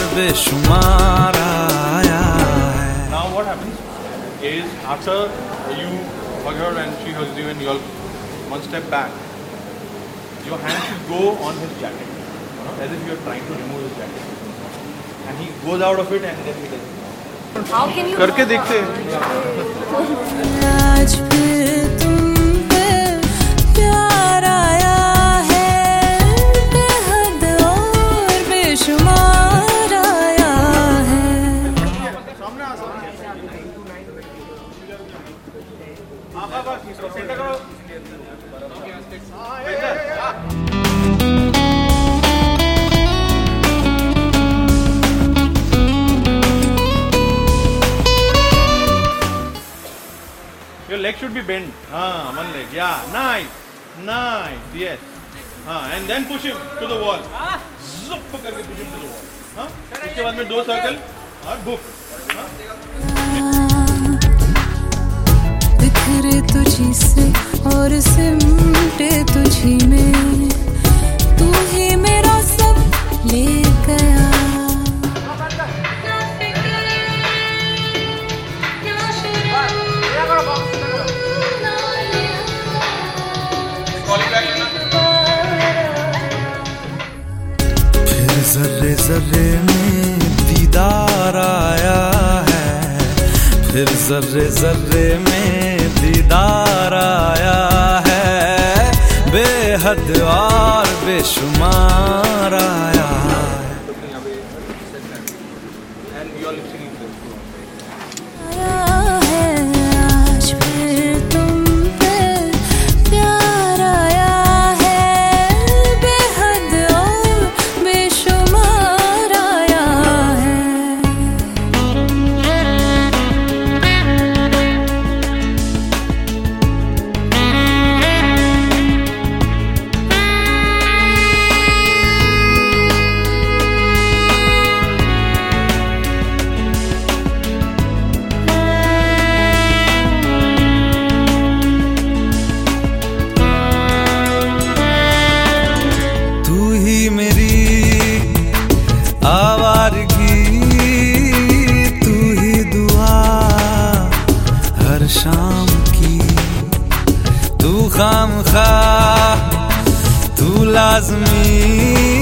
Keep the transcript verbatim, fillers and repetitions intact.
बेशुमार आया है। Now what happens is after you hug her and she hugs you and you all one step back, your hand should go on his jacket, as if you are trying to remove his jacket, and he goes out of it and then he does it. How can you करके देखते हैं। आज फिर तुम पे प्यार आया है, बेहद और बेशुमार आया है। Your leg should be bent. Ah, one leg. Yeah, nice, nice. Yes. Ah, and then push him to the wall. Zup करके push him to the wall. हाँ? उसके बाद में दो सर्कल और बुफ. बिखरे तुझी से और सिमटे तुझी में, तू ही मेरा सब ले गया। फिर जर्रे जर्रे में दीदार आया है, फिर जर्रे जर्रे में दीदार आया है, बेहद और बेशुमार आया है। आज फिर तुम पे प्यार आया है, बेहद और बेशुमार आया है। तू ही मेरी आवारगी, तू ही दुआ हर शाम की, तू खामखा तू लाज़मी